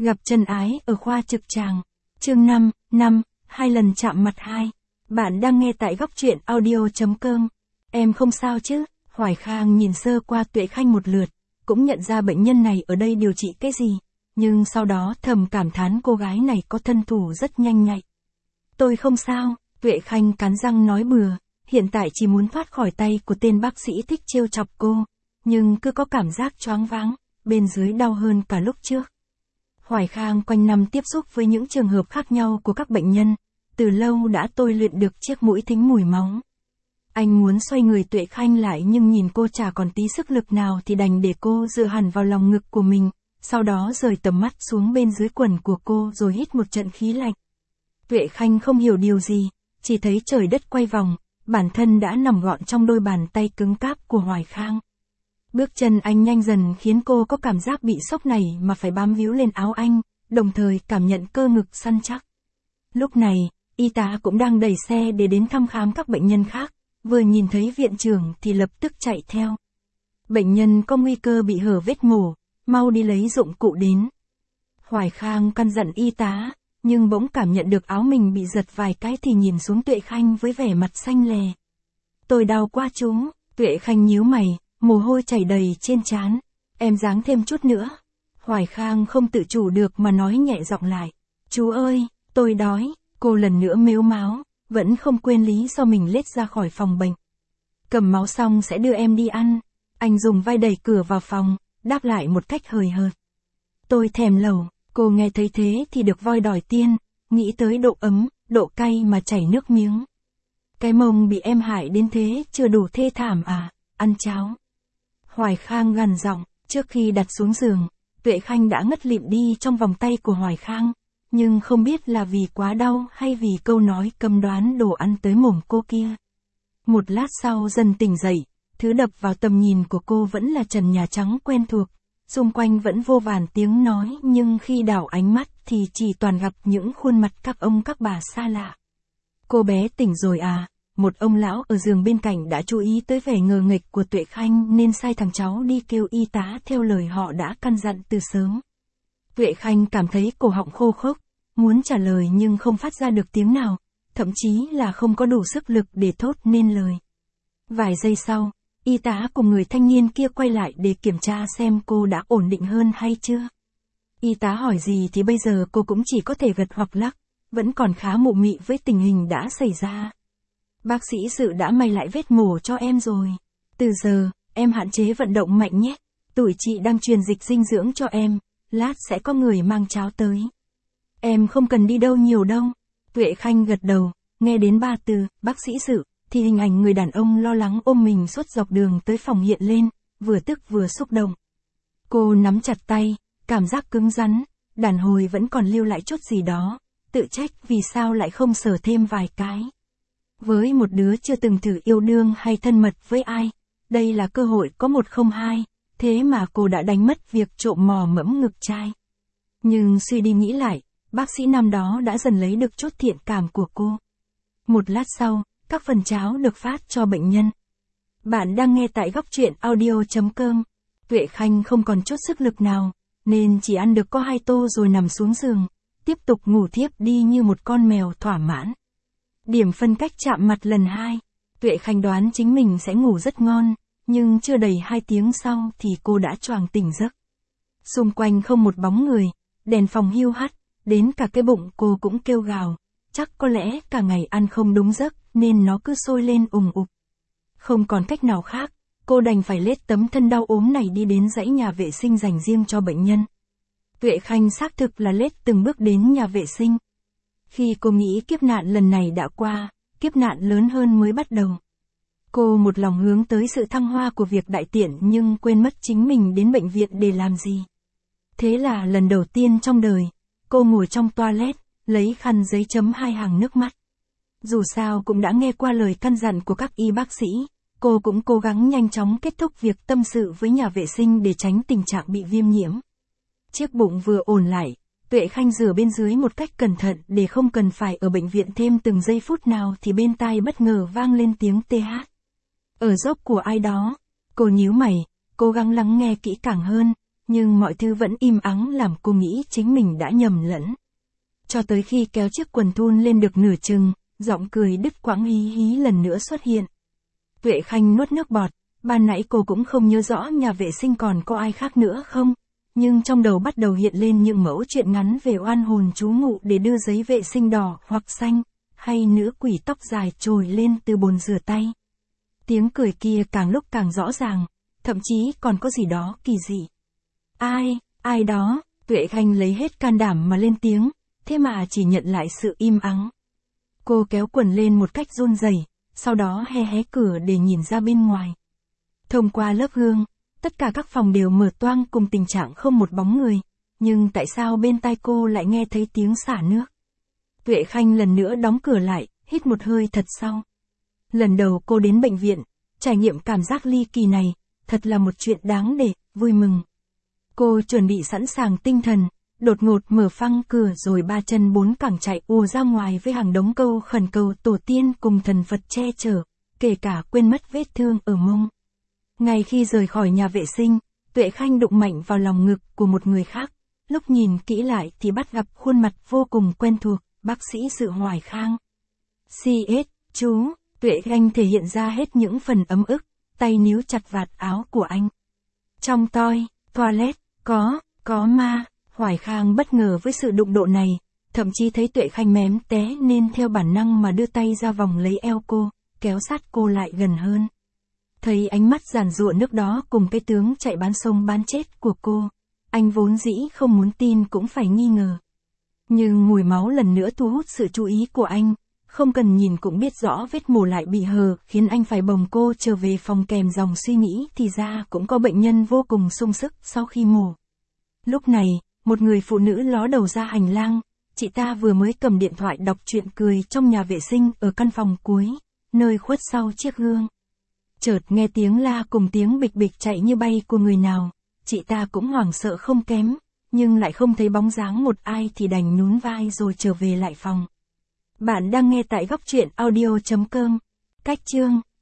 Gặp chân ái ở khoa trực tràng. Chương 5, 2 lần chạm mặt 2. Bạn đang nghe tại góc truyện audio.com. Em không sao chứ? Hoài Khang nhìn sơ qua Tuệ Khanh một lượt, cũng nhận ra bệnh nhân này ở đây điều trị cái gì, nhưng sau đó thầm cảm thán cô gái này có thân thủ rất nhanh nhạy. Tôi không sao, Tuệ Khanh cắn răng nói bừa, hiện tại chỉ muốn thoát khỏi tay của tên bác sĩ thích trêu chọc cô, nhưng cứ có cảm giác choáng váng, bên dưới đau hơn cả lúc trước. Hoài Khang quanh năm tiếp xúc với những trường hợp khác nhau của các bệnh nhân, từ lâu đã tôi luyện được chiếc mũi thính mùi máu. Anh muốn xoay người Tuệ Khanh lại nhưng nhìn cô chả còn tí sức lực nào thì đành để cô dựa hẳn vào lòng ngực của mình, sau đó rời tầm mắt xuống bên dưới quần của cô rồi hít một trận khí lạnh. Tuệ Khanh không hiểu điều gì, chỉ thấy trời đất quay vòng, bản thân đã nằm gọn trong đôi bàn tay cứng cáp của Hoài Khang. Bước chân anh nhanh dần khiến cô có cảm giác bị sốc này mà phải bám víu lên áo anh, đồng thời cảm nhận cơ ngực săn chắc. Lúc này, y tá cũng đang đẩy xe để đến thăm khám các bệnh nhân khác, vừa nhìn thấy viện trưởng thì lập tức chạy theo. Bệnh nhân có nguy cơ bị hở vết mổ, mau đi lấy dụng cụ đến. Hoài Khang căn dặn y tá, nhưng bỗng cảm nhận được áo mình bị giật vài cái thì nhìn xuống Tuệ Khanh với vẻ mặt xanh lè. Tôi đau quá chú, Tuệ Khanh nhíu mày, mồ hôi chảy đầy trên trán. Em ráng thêm chút nữa. Hoài Khang không tự chủ được mà nói nhẹ giọng lại. Chú ơi, tôi đói. Cô lần nữa mếu máo, vẫn không quên lý do mình lết ra khỏi phòng bệnh. Cầm máu xong sẽ đưa em đi ăn. Anh dùng vai đẩy cửa vào phòng, đáp lại một cách hời hợt. Tôi thèm lẩu. Cô nghe thấy thế thì được voi đòi tiên, nghĩ tới độ ấm, độ cay mà chảy nước miếng. Cái mông bị em hại đến thế chưa đủ thê thảm à, ăn cháo. Hoài Khang gằn giọng, trước khi đặt xuống giường, Tuệ Khanh đã ngất lịm đi trong vòng tay của Hoài Khang, nhưng không biết là vì quá đau hay vì câu nói cấm đoán đồ ăn tới mồm cô kia. Một lát sau dần tỉnh dậy, thứ đập vào tầm nhìn của cô vẫn là trần nhà trắng quen thuộc, xung quanh vẫn vô vàn tiếng nói nhưng khi đảo ánh mắt thì chỉ toàn gặp những khuôn mặt các ông các bà xa lạ. Cô bé tỉnh rồi à? Một ông lão ở giường bên cạnh đã chú ý tới vẻ ngờ nghệch của Tuệ Khanh nên sai thằng cháu đi kêu y tá theo lời họ đã căn dặn từ sớm. Tuệ Khanh cảm thấy cổ họng khô khốc, muốn trả lời nhưng không phát ra được tiếng nào, thậm chí là không có đủ sức lực để thốt nên lời. Vài giây sau, y tá cùng người thanh niên kia quay lại để kiểm tra xem cô đã ổn định hơn hay chưa. Y tá hỏi gì thì bây giờ cô cũng chỉ có thể gật hoặc lắc, vẫn còn khá mụ mị với tình hình đã xảy ra. Bác sĩ Sự đã may lại vết mổ cho em rồi. Từ giờ, em hạn chế vận động mạnh nhé. Tụi chị đang truyền dịch dinh dưỡng cho em, lát sẽ có người mang cháo tới. Em không cần đi đâu nhiều đâu. Tuệ Khanh gật đầu, nghe đến ba từ, bác sĩ Sự, thì hình ảnh người đàn ông lo lắng ôm mình suốt dọc đường tới phòng hiện lên, vừa tức vừa xúc động. Cô nắm chặt tay, cảm giác cứng rắn, đàn hồi vẫn còn lưu lại chút gì đó, tự trách vì sao lại không sờ thêm vài cái. Với một đứa chưa từng thử yêu đương hay thân mật với ai, đây là cơ hội có 102, thế mà cô đã đánh mất việc trộm mò mẫm ngực trai. Nhưng suy đi nghĩ lại, bác sĩ năm đó đã dần lấy được chút thiện cảm của cô. Một lát sau, các phần cháo được phát cho bệnh nhân. Bạn đang nghe tại góc truyện audio.com. Tuệ Khanh không còn chút sức lực nào, nên chỉ ăn được có 2 tô rồi nằm xuống giường, tiếp tục ngủ thiếp đi như một con mèo thỏa mãn. Điểm phân cách chạm mặt lần 2. Tuệ Khanh đoán chính mình sẽ ngủ rất ngon, nhưng chưa đầy 2 tiếng sau thì cô đã choàng tỉnh giấc. Xung quanh không một bóng người, đèn phòng hiu hắt, đến cả cái bụng cô cũng kêu gào, chắc có lẽ cả ngày ăn không đúng giấc nên nó cứ sôi lên ùng ục. Không còn cách nào khác, cô đành phải lết tấm thân đau ốm này đi đến dãy nhà vệ sinh dành riêng cho bệnh nhân. Tuệ Khanh xác thực là lết từng bước đến nhà vệ sinh. Khi cô nghĩ kiếp nạn lần này đã qua, kiếp nạn lớn hơn mới bắt đầu. Cô một lòng hướng tới sự thăng hoa của việc đại tiện nhưng quên mất chính mình đến bệnh viện để làm gì. Thế là lần đầu tiên trong đời, cô ngồi trong toilet, lấy khăn giấy chấm 2 hàng nước mắt. Dù sao cũng đã nghe qua lời căn dặn của các y bác sĩ, cô cũng cố gắng nhanh chóng kết thúc việc tâm sự với nhà vệ sinh để tránh tình trạng bị viêm nhiễm. Chiếc bụng vừa ổn lại, Tuệ Khanh rửa bên dưới một cách cẩn thận để không cần phải ở bệnh viện thêm từng giây phút nào thì bên tai bất ngờ vang lên tiếng TH. Ở dốc của ai đó, cô nhíu mày, cố gắng lắng nghe kỹ càng hơn, nhưng mọi thứ vẫn im ắng làm cô nghĩ chính mình đã nhầm lẫn. Cho tới khi kéo chiếc quần thun lên được nửa chừng, giọng cười đứt quãng hí hí lần nữa xuất hiện. Tuệ Khanh nuốt nước bọt, ban nãy cô cũng không nhớ rõ nhà vệ sinh còn có ai khác nữa không, nhưng trong đầu bắt đầu hiện lên những mẫu chuyện ngắn về oan hồn trú ngụ để đưa giấy vệ sinh đỏ hoặc xanh, hay nữ quỷ tóc dài trồi lên từ bồn rửa tay. Tiếng cười kia càng lúc càng rõ ràng, thậm chí còn có gì đó kỳ dị. Ai đó, Tuệ Khanh lấy hết can đảm mà lên tiếng, thế mà chỉ nhận lại sự im ắng. Cô kéo quần lên một cách run rẩy, sau đó hé cửa để nhìn ra bên ngoài. Thông qua lớp gương, tất cả các phòng đều mở toang cùng tình trạng không một bóng người, nhưng tại sao bên tai cô lại nghe thấy tiếng xả nước? Tuệ Khanh lần nữa đóng cửa lại, hít một hơi thật sâu. Lần đầu cô đến bệnh viện, trải nghiệm cảm giác ly kỳ này, thật là một chuyện đáng để vui mừng. Cô chuẩn bị sẵn sàng tinh thần, đột ngột mở phăng cửa rồi ba chân bốn cẳng chạy ùa ra ngoài với hàng đống câu khẩn cầu tổ tiên cùng thần Phật che chở, kể cả quên mất vết thương ở mông. Ngay khi rời khỏi nhà vệ sinh, Tuệ Khanh đụng mạnh vào lòng ngực của một người khác, lúc nhìn kỹ lại thì bắt gặp khuôn mặt vô cùng quen thuộc, bác sĩ Sự Hoài Khang. C.S. Chú, Tuệ Khanh thể hiện ra hết những phần ấm ức, tay níu chặt vạt áo của anh. Trong toilet, có ma. Hoài Khang bất ngờ với sự đụng độ này, thậm chí thấy Tuệ Khanh mém té nên theo bản năng mà đưa tay ra vòng lấy eo cô, kéo sát cô lại gần hơn. Thấy ánh mắt giàn giụa nước đó cùng cái tướng chạy bán sông bán chết của cô, anh vốn dĩ không muốn tin cũng phải nghi ngờ. Nhưng mùi máu lần nữa thu hút sự chú ý của anh, không cần nhìn cũng biết rõ vết mổ lại bị hờ khiến anh phải bồng cô trở về phòng kèm dòng suy nghĩ thì ra cũng có bệnh nhân vô cùng sung sức sau khi mổ. Lúc này, một người phụ nữ ló đầu ra hành lang, chị ta vừa mới cầm điện thoại đọc truyện cười trong nhà vệ sinh ở căn phòng cuối, nơi khuất sau chiếc gương. Chợt nghe tiếng la cùng tiếng bịch bịch chạy như bay của người nào, chị ta cũng hoảng sợ không kém, nhưng lại không thấy bóng dáng một ai thì đành nhún vai rồi trở về lại phòng. Bạn đang nghe tại góc truyện audio.com. Cách chương